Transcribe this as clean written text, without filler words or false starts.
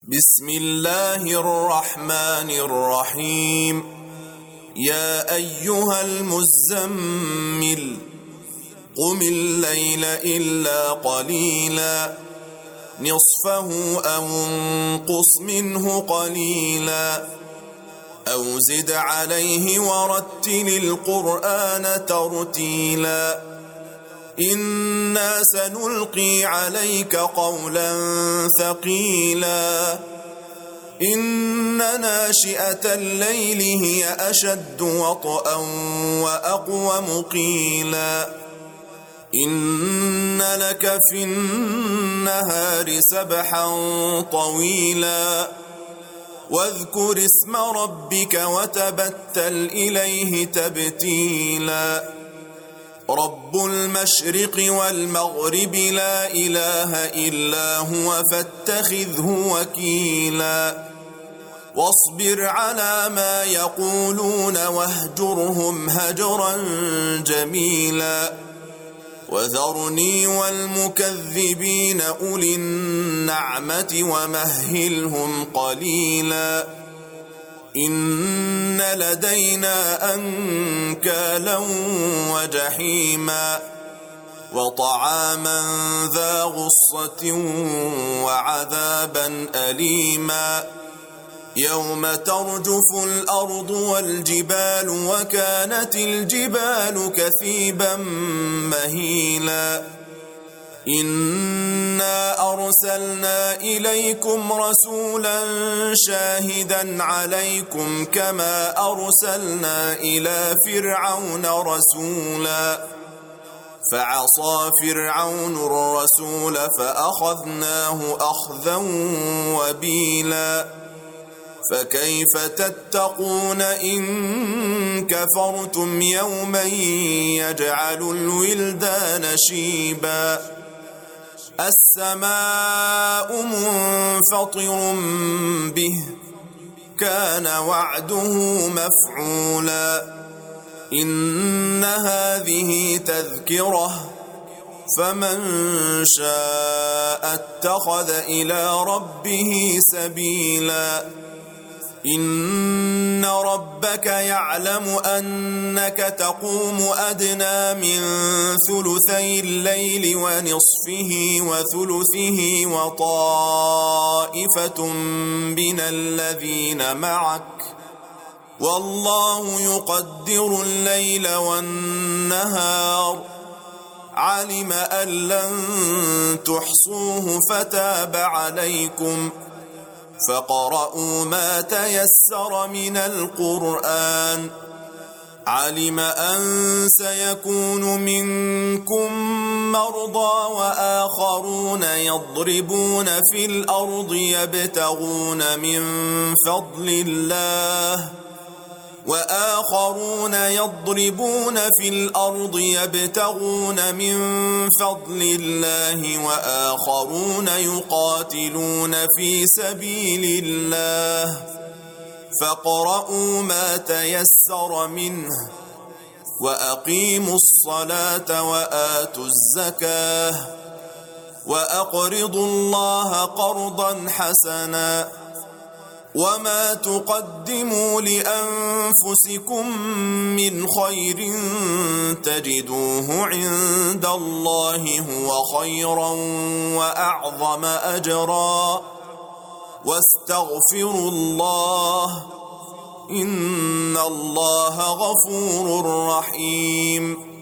بسم الله الرحمن الرحيم. يا أيها المزمل قم الليل إلا قليلا نصفه أو انقص منه قليلا أو زد عليه ورتل القرآن ترتيلا إنا سنلقي عليك قولا ثقيلا إن ناشئة الليل هي أشد وطئا وأقوم قيلا إن لك في النهار سبحا طويلا واذكر اسم ربك وتبتل إليه تبتيلا رب المشرق والمغرب لا إله إلا هو فاتخذه وكيلا واصبر على ما يقولون واهجرهم هجرا جميلا وذرني والمكذبين أولي النعمة ومهلهم قليلا إن لدينا أنكالا وجحيما وطعاما ذا غصة وعذابا أليما يوم ترجف الأرض والجبال وكانت الجبال كثيبا مهيلا إنا أرسلنا إليكم رسولا شاهدا عليكم كما أرسلنا إلى فرعون رسولا فعصى فرعون الرسول فأخذناه أخذا وبيلا فكيف تتقون إن كفرتم يوما يجعل الولدان شيبا السماء منفطر به كان وعده مفعولا إن هذه تذكرة فمن شاء اتخذ إلى ربه سبيلا إن ربك يعلم أنك تقوم أدنى من ثلثي الليل ونصفه وثلثه وطائفة من الذين معك والله يقدر الليل والنهار علم أن لن تحصوه فتاب عليكم فاقرؤوا ما تيسر من القرآن علم أن سيكون منكم مرضى وآخرون يضربون في الأرض يبتغون من فضل الله وآخرون يقاتلون في سبيل الله فاقرؤوا ما تيسر منه وأقيموا الصلاة وآتوا الزكاة وأقرضوا الله قرضا حسنا وما تقدموا لأنفسكم من خير تجدوه عند الله هو خيرا وأعظم أجرا واستغفروا الله إن الله غفور رحيم.